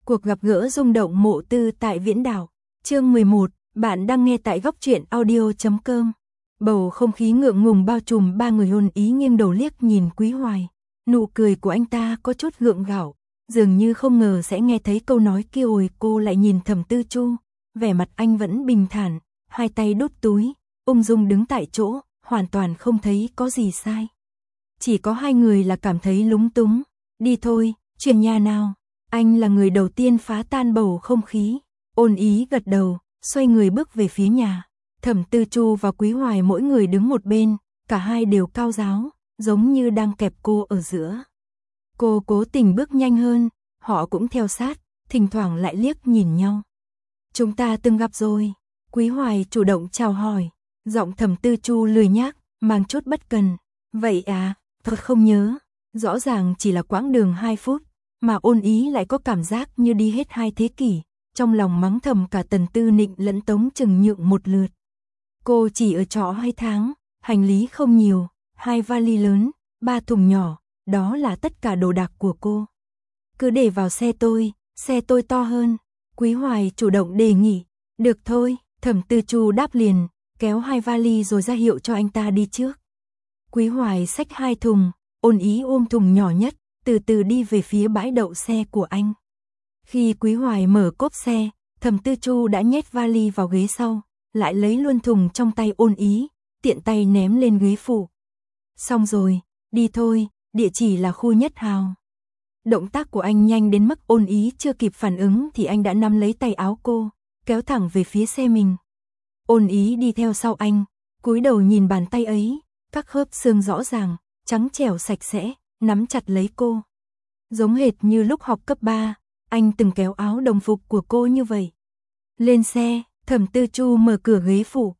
Cuộc gặp gỡ rung động Mộ Tư tại Viễn Đảo. Chương 11, bạn đang nghe tại góc truyện audio.com. Bầu không khí ngượng ngùng bao trùm ba người. Ôn Ý nghiêng đầu liếc nhìn Quý Hoài. Nụ cười của anh ta có chút gượng gạo, dường như không ngờ sẽ nghe thấy câu nói kia. Rồi cô lại nhìn Thẩm Tư Chu, vẻ mặt anh vẫn bình thản, hai tay đút túi, ung dung đứng tại chỗ, hoàn toàn không thấy có gì sai. Chỉ có hai người là cảm thấy lúng túng. Đi thôi, chuyển nhà nào. Anh là người đầu tiên phá tan bầu không khí. Ôn Ý gật đầu, xoay người bước về phía nhà. Thẩm Tư Chu và Quý Hoài mỗi người đứng một bên, cả hai đều cao ráo, giống như đang kẹp cô ở giữa. Cô cố tình bước nhanh hơn, họ cũng theo sát, thỉnh thoảng lại liếc nhìn nhau. Chúng ta từng gặp rồi. Quý Hoài chủ động chào hỏi, giọng Thẩm Tư Chu lười nhác, mang chút bất cần. Vậy à, thật không nhớ. Rõ ràng chỉ là quãng đường 2 phút, mà Ôn Ý lại có cảm giác như đi hết 2 thế kỷ, trong lòng mắng thầm cả Tần Tư Nịnh lẫn Tống Trừng Nhượng một lượt. Cô chỉ ở trọ 2 tháng, hành lý không nhiều, 2 vali lớn, 3 thùng nhỏ, đó là tất cả đồ đạc của cô. Cứ để vào xe tôi to hơn. Quý Hoài chủ động đề nghị. Được thôi, Thẩm Tư Chu đáp liền, kéo 2 vali rồi ra hiệu cho anh ta đi trước. Quý Hoài xách 2 thùng, Ôn Ý ôm thùng nhỏ nhất, từ từ đi về phía bãi đậu xe của anh. Khi Quý Hoài mở cốp xe, Thẩm Tư Chu đã nhét vali vào ghế sau, lại lấy luôn thùng trong tay Ôn Ý, tiện tay ném lên ghế phụ. Xong rồi, đi thôi, địa chỉ là khu Nhất Hào. Động tác của anh nhanh đến mức Ôn Ý chưa kịp phản ứng thì anh đã nắm lấy tay áo cô, kéo thẳng về phía xe mình. Ôn Ý đi theo sau anh, cúi đầu nhìn bàn tay ấy, các khớp xương rõ ràng, trắng trẻo sạch sẽ, nắm chặt lấy cô. Giống hệt như lúc học cấp 3, anh từng kéo áo đồng phục của cô như vậy. Lên xe, Thẩm Tư Chu mở cửa ghế phụ.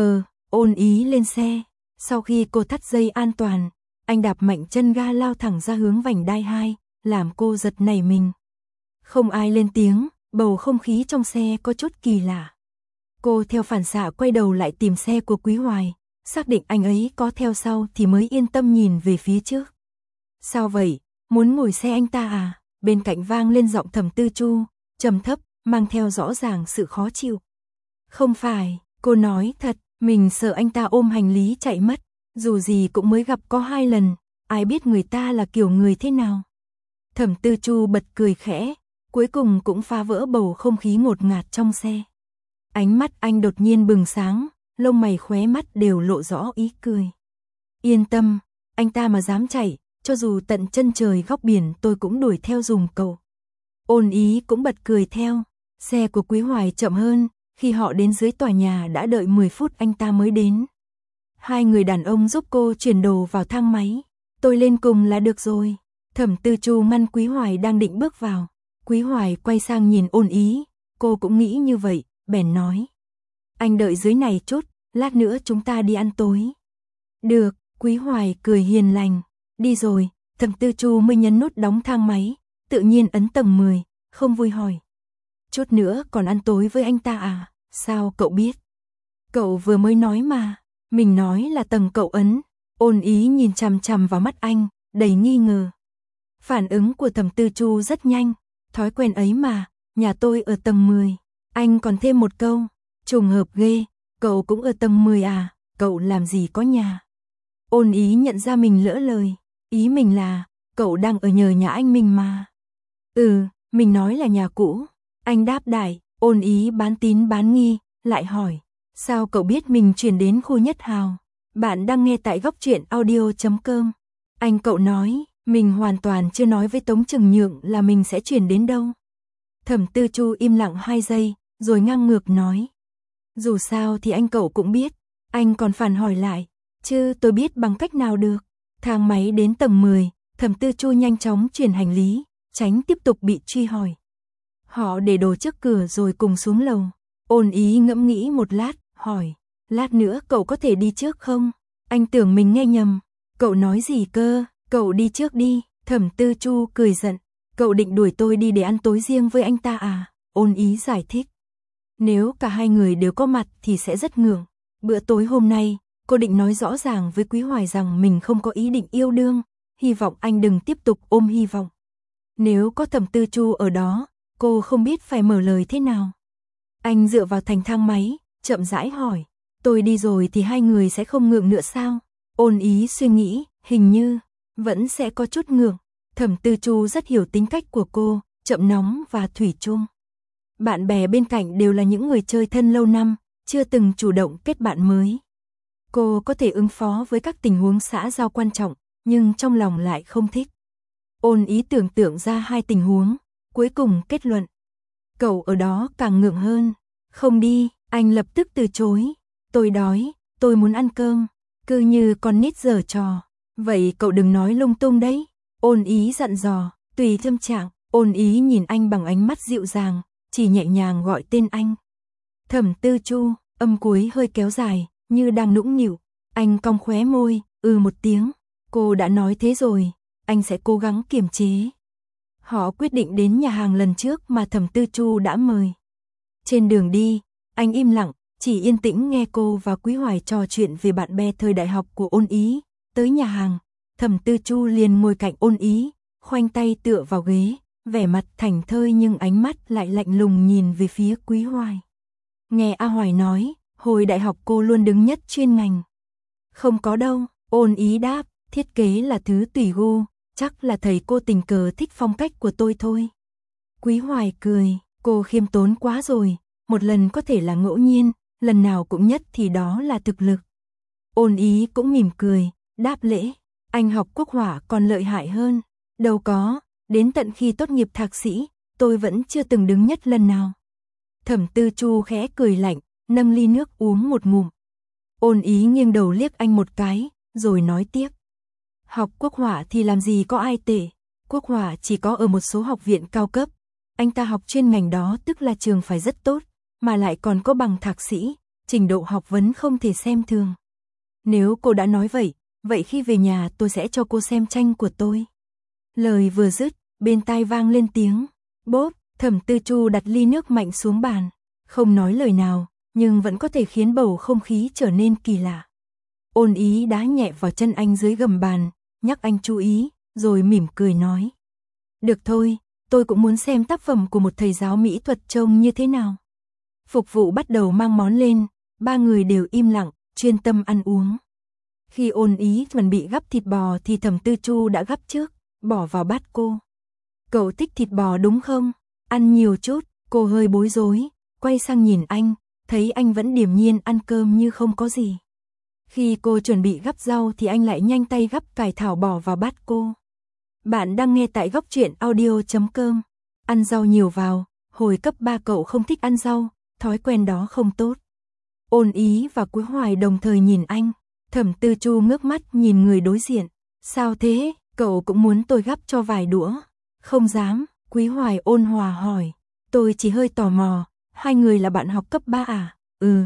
Ôn Ý lên xe. Sau khi cô thắt dây an toàn, anh đạp mạnh chân ga lao thẳng ra hướng vành đai 2, làm cô giật nảy mình. Không ai lên tiếng, bầu không khí trong xe có chút kỳ lạ. Cô theo phản xạ quay đầu lại tìm xe của Quý Hoài, xác định anh ấy có theo sau thì mới yên tâm nhìn về phía trước. Sao vậy, muốn ngồi xe anh ta à? Bên cạnh vang lên giọng Thẩm Tư Chu, trầm thấp, mang theo rõ ràng sự khó chịu. Không phải, cô nói thật, mình sợ anh ta ôm hành lý chạy mất, dù gì cũng mới gặp có 2 lần, ai biết người ta là kiểu người thế nào. Thẩm Tư Chu bật cười khẽ, cuối cùng cũng phá vỡ bầu không khí ngột ngạt trong xe. Ánh mắt anh đột nhiên bừng sáng, lông mày khóe mắt đều lộ rõ ý cười. Yên tâm, anh ta mà dám chạy, cho dù tận chân trời góc biển tôi cũng đuổi theo dùm cậu. Ôn Ý cũng bật cười theo. Xe của Quý Hoài chậm hơn, khi họ đến dưới tòa nhà đã đợi 10 phút anh ta mới đến. 2 người đàn ông giúp cô chuyển đồ vào thang máy. Tôi lên cùng là được rồi. Thẩm Tư Chu ngăn Quý Hoài đang định bước vào. Quý Hoài quay sang nhìn Ôn Ý, cô cũng nghĩ như vậy, bèn nói. Anh đợi dưới này chút, lát nữa chúng ta đi ăn tối. Được, Quý Hoài cười hiền lành. Đi rồi, Thẩm Tư Chu mới nhấn nút đóng thang máy, tự nhiên ấn tầng 10, không vui hỏi. Chút nữa còn ăn tối với anh ta à? Sao cậu biết? Cậu vừa mới nói mà. Mình nói là tầng cậu ấn. Ôn Ý nhìn chằm chằm vào mắt anh, đầy nghi ngờ. Phản ứng của Thẩm Tư Chu rất nhanh. Thói quen ấy mà, nhà tôi ở tầng 10. Anh còn thêm một câu. Trùng hợp ghê, cậu cũng ở tầng 10 à? Cậu làm gì có nhà? Ôn Ý nhận ra mình lỡ lời. Ý mình là, cậu đang ở nhờ nhà anh mình mà. Mình nói là nhà cũ. Anh đáp đại. Ôn Ý bán tín bán nghi, lại hỏi. Sao cậu biết mình chuyển đến khu Nhất Hào? Bạn đang nghe tại góc truyện audio.com. Anh cậu nói, mình hoàn toàn chưa nói với Tống Trừng Nhượng là mình sẽ chuyển đến đâu. Thẩm Tư Chu im lặng 2 giây, rồi ngang ngược nói. Dù sao thì anh cậu cũng biết. Anh còn phản hỏi lại. Chứ tôi biết bằng cách nào được. Thang máy đến tầng 10, Thẩm Tư Chu nhanh chóng chuyển hành lý, tránh tiếp tục bị truy hỏi. Họ để đồ trước cửa rồi cùng xuống lầu. Ôn Ý ngẫm nghĩ một lát, hỏi. Lát nữa cậu có thể đi trước không? Anh tưởng mình nghe nhầm. Cậu nói gì cơ? Cậu đi trước đi. Thẩm Tư Chu cười giận. Cậu định đuổi tôi đi để ăn tối riêng với anh ta à? Ôn Ý giải thích. Nếu cả 2 người đều có mặt thì sẽ rất ngượng. Bữa tối hôm nay, cô định nói rõ ràng với Quý Hoài rằng mình không có ý định yêu đương. Hy vọng anh đừng tiếp tục ôm hy vọng. Nếu có Thẩm Tư Chu ở đó, cô không biết phải mở lời thế nào. Anh dựa vào thành thang máy, chậm rãi hỏi, tôi đi rồi thì hai người sẽ không ngượng nữa sao? Ôn Ý suy nghĩ, hình như vẫn sẽ có chút ngượng. Thẩm Tư Chu rất hiểu tính cách của cô, chậm nóng và thủy chung. Bạn bè bên cạnh đều là những người chơi thân lâu năm, chưa từng chủ động kết bạn mới. Cô có thể ứng phó với các tình huống xã giao quan trọng, nhưng trong lòng lại không thích. Ôn Ý tưởng tượng ra hai tình huống, cuối cùng kết luận. Cậu ở đó càng ngượng hơn. Không đi, anh lập tức từ chối. Tôi đói, tôi muốn ăn cơm. Cứ như con nít giở trò. Vậy cậu đừng nói lung tung đấy. Ôn Ý dặn dò, tùy tâm trạng. Ôn Ý nhìn anh bằng ánh mắt dịu dàng, chỉ nhẹ nhàng gọi tên anh. Thẩm Tư Chu, âm cuối hơi kéo dài, như đang nũng nịu. Anh cong khóe môi, một tiếng. Cô đã nói thế rồi, anh sẽ cố gắng kiềm chế. Họ quyết định đến nhà hàng lần trước mà Thẩm Tư Chu đã mời. Trên đường đi, anh im lặng, chỉ yên tĩnh nghe cô và Quý Hoài trò chuyện về bạn bè thời đại học của Ôn Ý. Tới nhà hàng, Thẩm Tư Chu liền ngồi cạnh Ôn Ý, khoanh tay tựa vào ghế, vẻ mặt thảnh thơi nhưng ánh mắt lại lạnh lùng nhìn về phía Quý Hoài. Nghe A Hoài nói, hồi đại học cô luôn đứng nhất chuyên ngành. Không có đâu, Ôn Ý đáp, thiết kế là thứ tùy gu, chắc là thầy cô tình cờ thích phong cách của tôi thôi. Quý Hoài cười, cô khiêm tốn quá rồi, một lần có thể là ngẫu nhiên, lần nào cũng nhất thì đó là thực lực. Ôn Ý cũng mỉm cười, đáp lễ, anh học quốc hỏa còn lợi hại hơn. Đâu có, đến tận khi tốt nghiệp thạc sĩ, tôi vẫn chưa từng đứng nhất lần nào. Thẩm Tư Chu khẽ cười lạnh, nâng ly nước uống một ngụm. Ôn Ý nghiêng đầu liếc anh một cái, rồi nói tiếp. Học quốc hỏa thì làm gì có ai tệ, quốc hỏa chỉ có ở một số học viện cao cấp. Anh ta học chuyên ngành đó tức là trường phải rất tốt, mà lại còn có bằng thạc sĩ, trình độ học vấn không thể xem thường. Nếu cô đã nói vậy, vậy khi về nhà tôi sẽ cho cô xem tranh của tôi. Lời vừa dứt, bên tai vang lên tiếng bốp. Thẩm Tư Chu đặt ly nước mạnh xuống bàn, không nói lời nào, nhưng vẫn có thể khiến bầu không khí trở nên kỳ lạ. Ôn Ý đá nhẹ vào chân anh dưới gầm bàn, nhắc anh chú ý, rồi mỉm cười nói. Được thôi, tôi cũng muốn xem tác phẩm của một thầy giáo mỹ thuật trông như thế nào. Phục vụ bắt đầu mang món lên, ba người đều im lặng, chuyên tâm ăn uống. Khi Ôn Ý chuẩn bị gắp thịt bò thì Thẩm Tư Chu đã gắp trước, bỏ vào bát cô. Cậu thích thịt bò đúng không? Ăn nhiều chút, cô hơi bối rối, quay sang nhìn anh, thấy anh vẫn điềm nhiên ăn cơm như không có gì. Khi cô chuẩn bị gắp rau thì anh lại nhanh tay gắp cải thảo bỏ vào bát cô. Bạn đang nghe tại Góc Truyện Audio.com. Ăn rau nhiều vào, hồi cấp 3 cậu không thích ăn rau, thói quen đó không tốt. Ôn Ý và Quý Hoài đồng thời nhìn anh, Thẩm Tư Chu ngước mắt nhìn người đối diện. Sao thế, cậu cũng muốn tôi gắp cho vài đũa? Không dám, Quý Hoài ôn hòa hỏi. Tôi chỉ hơi tò mò, hai người là bạn học cấp 3 à?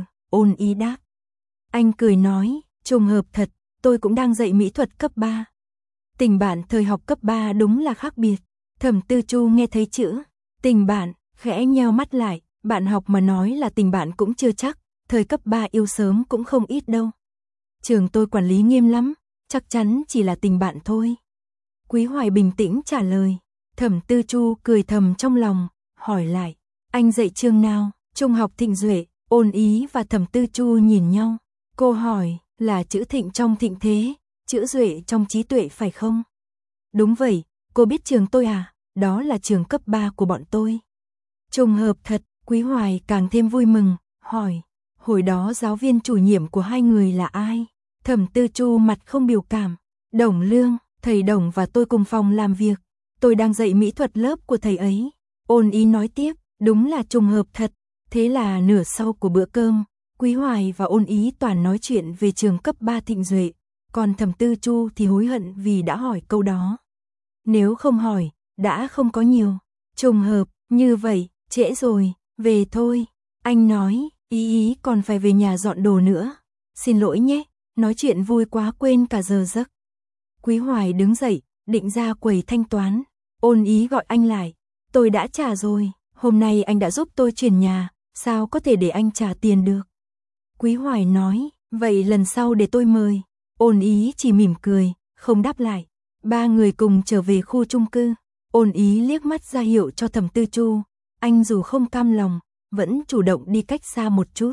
Ôn Ý đáp. Anh cười nói, trùng hợp thật, tôi cũng đang dạy mỹ thuật cấp 3. Tình bạn thời học cấp 3 đúng là khác biệt. Thẩm Tư Chu nghe thấy chữ tình bạn, khẽ nheo mắt lại, bạn học mà nói là tình bạn cũng chưa chắc, thời cấp 3 yêu sớm cũng không ít đâu. Trường tôi quản lý nghiêm lắm, chắc chắn chỉ là tình bạn thôi. Quý Hoài bình tĩnh trả lời. Thẩm Tư Chu cười thầm trong lòng, hỏi lại, anh dạy trường nào? Trung học Thịnh Duệ. Ôn Ý và Thẩm Tư Chu nhìn nhau. Cô hỏi, là chữ Thịnh trong thịnh thế, chữ Duệ trong trí tuệ phải không? Đúng vậy, cô biết trường tôi à? Đó là trường cấp 3 của bọn tôi. Trùng hợp thật, Quý Hoài càng thêm vui mừng, hỏi, hồi đó giáo viên chủ nhiệm của hai người là ai? Thẩm Tư Chu mặt không biểu cảm. Đồng Lương, thầy Đồng và tôi cùng phòng làm việc. Tôi đang dạy mỹ thuật lớp của thầy ấy. Ôn Ý nói tiếp, đúng là trùng hợp thật. Thế là nửa sau của bữa cơm, Quý Hoài và Ôn Ý toàn nói chuyện về trường cấp 3 Thịnh Duệ, còn Thẩm Tư Chu thì hối hận vì đã hỏi câu đó. Nếu không hỏi, đã không có nhiều. Trùng hợp, như vậy, trễ rồi, về thôi. Anh nói, Ý còn phải về nhà dọn đồ nữa. Xin lỗi nhé, nói chuyện vui quá quên cả giờ giấc. Quý Hoài đứng dậy, định ra quầy thanh toán. Ôn Ý gọi anh lại. Tôi đã trả rồi, hôm nay anh đã giúp tôi chuyển nhà, sao có thể để anh trả tiền được? Quý Hoài nói, vậy lần sau để tôi mời. Ôn Ý chỉ mỉm cười, không đáp lại. Ba người cùng trở về khu chung cư. Ôn Ý liếc mắt ra hiệu cho Thẩm Tư Chu, anh dù không cam lòng, vẫn chủ động đi cách xa một chút.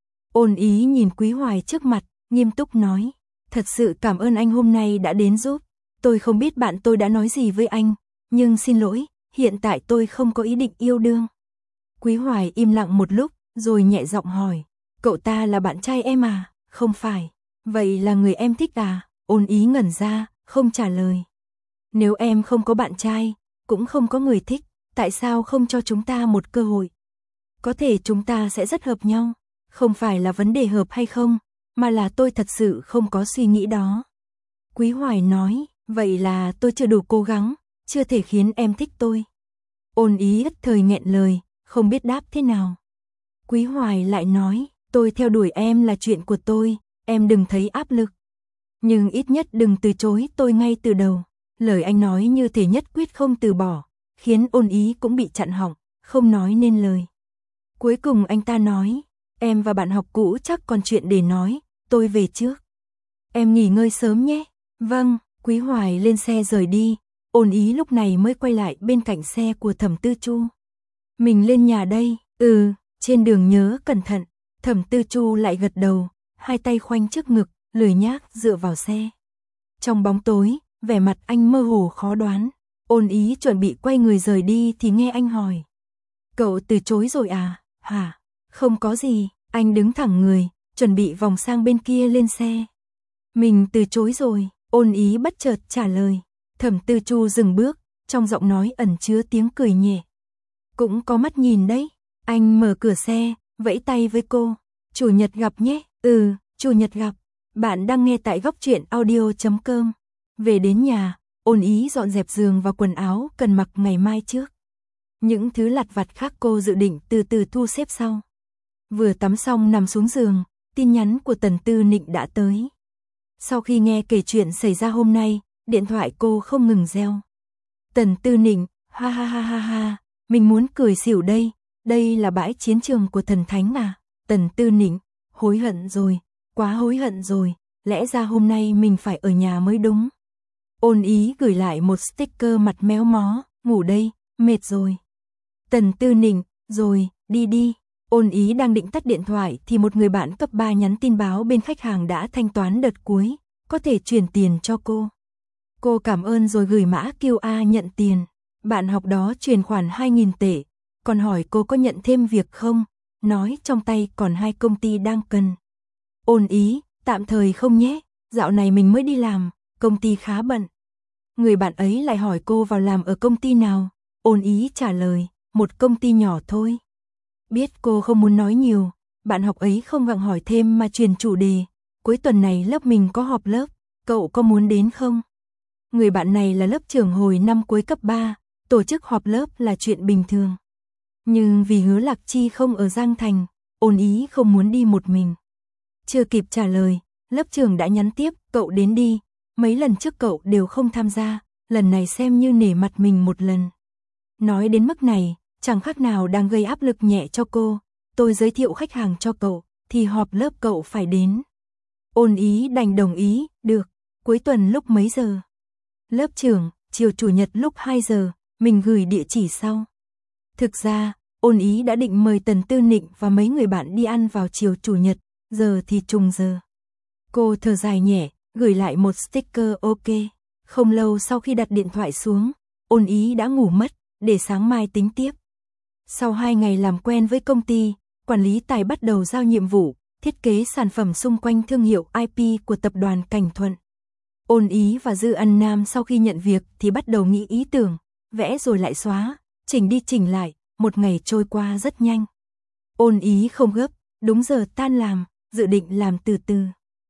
Ôn Ý nhìn Quý Hoài trước mặt, nghiêm túc nói, thật sự cảm ơn anh hôm nay đã đến giúp. Tôi không biết bạn tôi đã nói gì với anh, nhưng xin lỗi, hiện tại tôi không có ý định yêu đương. Quý Hoài im lặng một lúc, rồi nhẹ giọng hỏi, cậu ta là bạn trai em à? Không phải. Vậy là người em thích à? Ôn Ý ngẩn ra, không trả lời. Nếu em không có bạn trai, cũng không có người thích, tại sao không cho chúng ta một cơ hội? Có thể chúng ta sẽ rất hợp nhau, không phải là vấn đề hợp hay không, mà là tôi thật sự không có suy nghĩ đó. Quý Hoài nói, vậy là tôi chưa đủ cố gắng, chưa thể khiến em thích tôi. Ôn Ý ất thời nghẹn lời, không biết đáp thế nào. Quý Hoài lại nói, tôi theo đuổi em là chuyện của tôi, em đừng thấy áp lực. Nhưng ít nhất đừng từ chối tôi ngay từ đầu. Lời anh nói như thể nhất quyết không từ bỏ, khiến Ôn Ý cũng bị chặn họng, không nói nên lời. Cuối cùng anh ta nói, em và bạn học cũ chắc còn chuyện để nói, tôi về trước. Em nghỉ ngơi sớm nhé. Vâng, Quý Hoài lên xe rời đi, Ôn Ý lúc này mới quay lại bên cạnh xe của Thẩm Tư Chu. Mình lên nhà đây, trên đường nhớ cẩn thận. Thẩm Tư Chu lại gật đầu, hai tay khoanh trước ngực, lười nhác dựa vào xe. Trong bóng tối, vẻ mặt anh mơ hồ khó đoán. Ôn Ý chuẩn bị quay người rời đi thì nghe anh hỏi. Cậu từ chối rồi à? Hả? Không có gì, anh đứng thẳng người, chuẩn bị vòng sang bên kia lên xe. Mình từ chối rồi, Ôn Ý bất chợt trả lời. Thẩm Tư Chu dừng bước, trong giọng nói ẩn chứa tiếng cười nhẹ. Cũng có mắt nhìn đấy. Anh mở cửa xe, vẫy tay với cô. Chủ nhật gặp nhé. Chủ nhật gặp. Bạn đang nghe tại góc truyện audio.com. Về đến nhà, Ôn Ý dọn dẹp giường và quần áo cần mặc ngày mai trước. Những thứ lặt vặt khác cô dự định từ từ thu xếp sau. Vừa tắm xong nằm xuống giường, tin nhắn của Tần Tư Nịnh đã tới. Sau khi nghe kể chuyện xảy ra hôm nay, điện thoại cô không ngừng reo. Tần Tư Nịnh, ha ha ha ha ha, mình muốn cười xỉu đây, đây là bãi chiến trường của thần thánh à? Tần Tư Nịnh, hối hận rồi, quá hối hận rồi, lẽ ra hôm nay mình phải ở nhà mới đúng. Ôn Ý gửi lại một sticker mặt méo mó, ngủ đây, mệt rồi. Tần Tư Nịnh, rồi, đi đi. Ôn Ý đang định tắt điện thoại thì một người bạn cấp 3 nhắn tin báo bên khách hàng đã thanh toán đợt cuối, có thể chuyển tiền cho cô. Cô cảm ơn rồi gửi mã QR nhận tiền. Bạn học đó chuyển khoản 2.000 tệ, còn hỏi cô có nhận thêm việc không, nói trong tay còn 2 công ty đang cần. Ôn Ý, tạm thời không nhé, dạo này mình mới đi làm, công ty khá bận. Người bạn ấy lại hỏi cô vào làm ở công ty nào, Ôn Ý trả lời, một công ty nhỏ thôi. Biết cô không muốn nói nhiều, bạn học ấy không gặng hỏi thêm mà chuyển chủ đề, cuối tuần này lớp mình có họp lớp, cậu có muốn đến không? Người bạn này là lớp trưởng hồi năm cuối cấp 3, tổ chức họp lớp là chuyện bình thường. Nhưng vì Hứa Lạc Chi không ở Giang Thành, Ôn Ý không muốn đi một mình. Chưa kịp trả lời, lớp trưởng đã nhắn tiếp, cậu đến đi, mấy lần trước cậu đều không tham gia, lần này xem như nể mặt mình một lần. Nói đến mức này, chẳng khác nào đang gây áp lực nhẹ cho cô, tôi giới thiệu khách hàng cho cậu, thì họp lớp cậu phải đến. Ôn Ý đành đồng ý, được, cuối tuần lúc mấy giờ? Lớp trưởng, chiều chủ nhật lúc 2 giờ, mình gửi địa chỉ sau. Thực ra, Ôn Ý đã định mời Tần Tư Nịnh và mấy người bạn đi ăn vào chiều chủ nhật, giờ thì trùng giờ. Cô thở dài nhẹ, gửi lại một sticker ok. Không lâu sau khi đặt điện thoại xuống, Ôn Ý đã ngủ mất, để sáng mai tính tiếp. Sau 2 ngày làm quen với công ty, quản lý tài bắt đầu giao nhiệm vụ, thiết kế sản phẩm xung quanh thương hiệu IP của tập đoàn Cảnh Thuận. Ôn Ý và Dư Ân Nam sau khi nhận việc thì bắt đầu nghĩ ý tưởng, vẽ rồi lại xóa, chỉnh đi chỉnh lại, một ngày trôi qua rất nhanh. Ôn Ý không gấp, đúng giờ tan làm, dự định làm từ từ.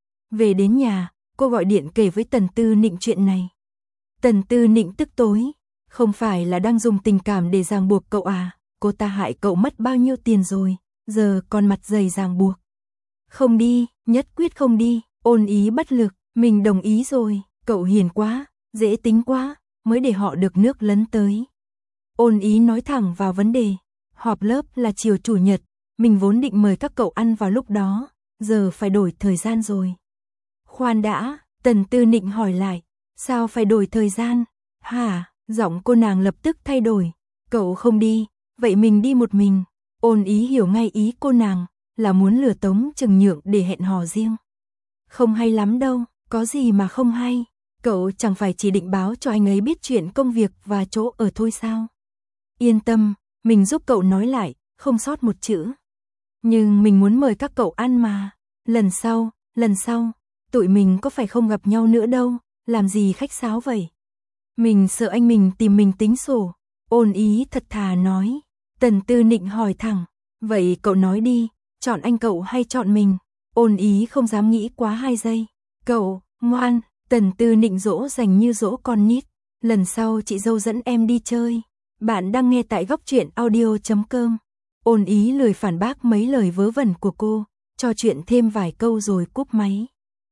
Về đến nhà, cô gọi điện kể với Tần Tư Nịnh chuyện này. Tần Tư Nịnh tức tối, không phải là đang dùng tình cảm để ràng buộc cậu à, cô ta hại cậu mất bao nhiêu tiền rồi, giờ còn mặt dày ràng buộc. Không đi, nhất quyết không đi, Ôn Ý bất lực, mình đồng ý rồi, cậu hiền quá, dễ tính quá, mới để họ được nước lấn tới. Ôn Ý nói thẳng vào vấn đề, họp lớp là chiều chủ nhật, mình vốn định mời các cậu ăn vào lúc đó, giờ phải đổi thời gian rồi. Khoan đã, Tần Tư Nịnh hỏi lại, sao phải đổi thời gian? Hả? Giọng cô nàng lập tức thay đổi, cậu không đi, vậy mình đi một mình. Ôn Ý hiểu ngay ý cô nàng, là muốn lừa Tống Trừng Nhượng để hẹn hò riêng. Không hay lắm đâu, có gì mà không hay, cậu chẳng phải chỉ định báo cho anh ấy biết chuyện công việc và chỗ ở thôi sao? Yên tâm, mình giúp cậu nói lại, không sót một chữ. Nhưng mình muốn mời các cậu ăn mà, lần sau, tụi mình có phải không gặp nhau nữa đâu, làm gì khách sáo vậy? Mình sợ anh mình tìm mình tính sổ. Ôn Ý thật thà nói. Tần Tư Nịnh hỏi thẳng, vậy cậu nói đi, chọn anh cậu hay chọn mình? Ôn Ý không dám nghĩ quá 2 giây. Cậu, ngoan, Tần Tư Nịnh dỗ dành như dỗ con nít. Lần sau chị dâu dẫn em đi chơi. Bạn đang nghe tại góc truyện audio.com. Ôn Ý lười phản bác mấy lời vớ vẩn của cô, trò chuyện thêm vài câu rồi cúp máy.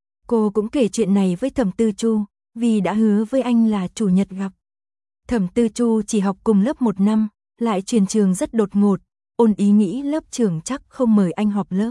Cô cũng kể chuyện này với Thẩm Tư Chu, vì đã hứa với anh là chủ nhật gặp. Thẩm Tư Chu chỉ học cùng lớp 1 năm, lại chuyển trường rất đột ngột, Ôn Ý nghĩ lớp trưởng chắc không mời anh họp lớp.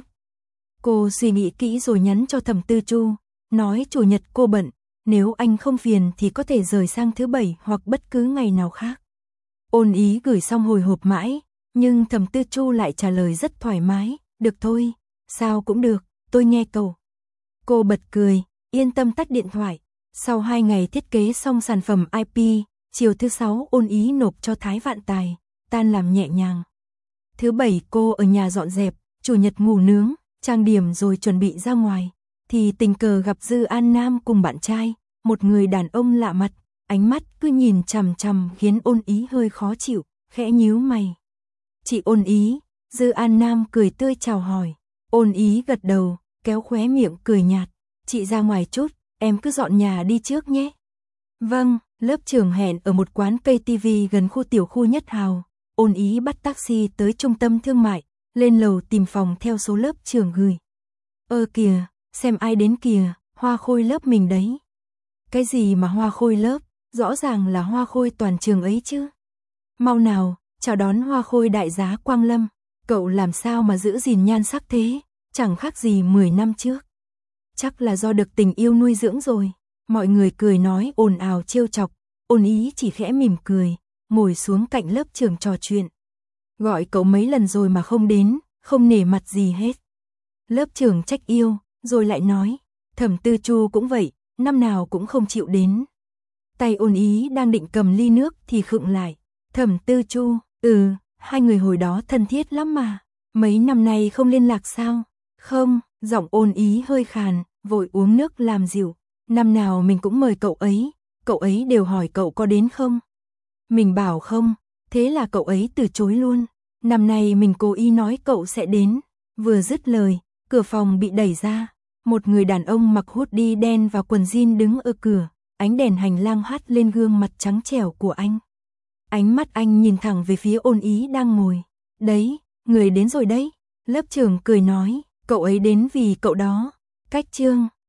Cô suy nghĩ kỹ rồi nhắn cho Thẩm Tư Chu, nói chủ nhật cô bận, nếu anh không phiền thì có thể rời sang thứ 7 hoặc bất cứ ngày nào khác. Ôn Ý gửi xong hồi hộp mãi, nhưng Thẩm Tư Chu lại trả lời rất thoải mái, được thôi, sao cũng được, tôi nghe cậu. Cô bật cười, yên tâm tắt điện thoại. Sau 2 ngày thiết kế xong sản phẩm IP, chiều thứ 6 Ôn Ý nộp cho Thái Vạn Tài, tan làm nhẹ nhàng. Thứ 7 cô ở nhà dọn dẹp, chủ nhật ngủ nướng, trang điểm rồi chuẩn bị ra ngoài, thì tình cờ gặp Dư An Nam cùng bạn trai, một người đàn ông lạ mặt, ánh mắt cứ nhìn chằm chằm khiến Ôn Ý hơi khó chịu, khẽ nhíu mày. Chị Ôn Ý, Dư An Nam cười tươi chào hỏi. Ôn Ý gật đầu, kéo khóe miệng cười nhạt, chị ra ngoài chút, em cứ dọn nhà đi trước nhé. Vâng, lớp trưởng hẹn ở một quán cây TV gần khu tiểu khu Nhất Hào. Ôn Ý bắt taxi tới trung tâm thương mại, lên lầu tìm phòng theo số lớp trưởng gửi. Kìa, xem ai đến kìa, Hoa Khôi lớp mình đấy. Cái gì mà Hoa Khôi lớp, rõ ràng là Hoa Khôi toàn trường ấy chứ. Mau nào, chào đón Hoa Khôi đại giá Quang Lâm, cậu làm sao mà giữ gìn nhan sắc thế, chẳng khác gì 10 năm trước. Chắc là do được tình yêu nuôi dưỡng rồi. Mọi người cười nói ồn ào trêu chọc, Ôn Ý chỉ khẽ mỉm cười, ngồi xuống cạnh lớp trưởng trò chuyện. Gọi cậu mấy lần rồi mà không đến, không nể mặt gì hết. Lớp trưởng trách yêu, rồi lại nói, Thẩm Tư Chu cũng vậy, năm nào cũng không chịu đến. Tay Ôn Ý đang định cầm ly nước thì khựng lại. Thẩm Tư Chu, hai người hồi đó thân thiết lắm mà. Mấy năm nay không liên lạc sao? Không, giọng Ôn Ý hơi khàn, vội uống nước làm dịu. Năm nào mình cũng mời cậu ấy đều hỏi cậu có đến không? Mình bảo không, thế là cậu ấy từ chối luôn. Năm nay mình cố ý nói cậu sẽ đến. Vừa dứt lời, cửa phòng bị đẩy ra. Một người đàn ông mặc hoodie đen và quần jean đứng ở cửa, ánh đèn hành lang hắt lên gương mặt trắng trẻo của anh. Ánh mắt anh nhìn thẳng về phía Ôn Ý đang ngồi. Đấy, người đến rồi đấy. Lớp trưởng cười nói, cậu ấy đến vì cậu đó. Cách chương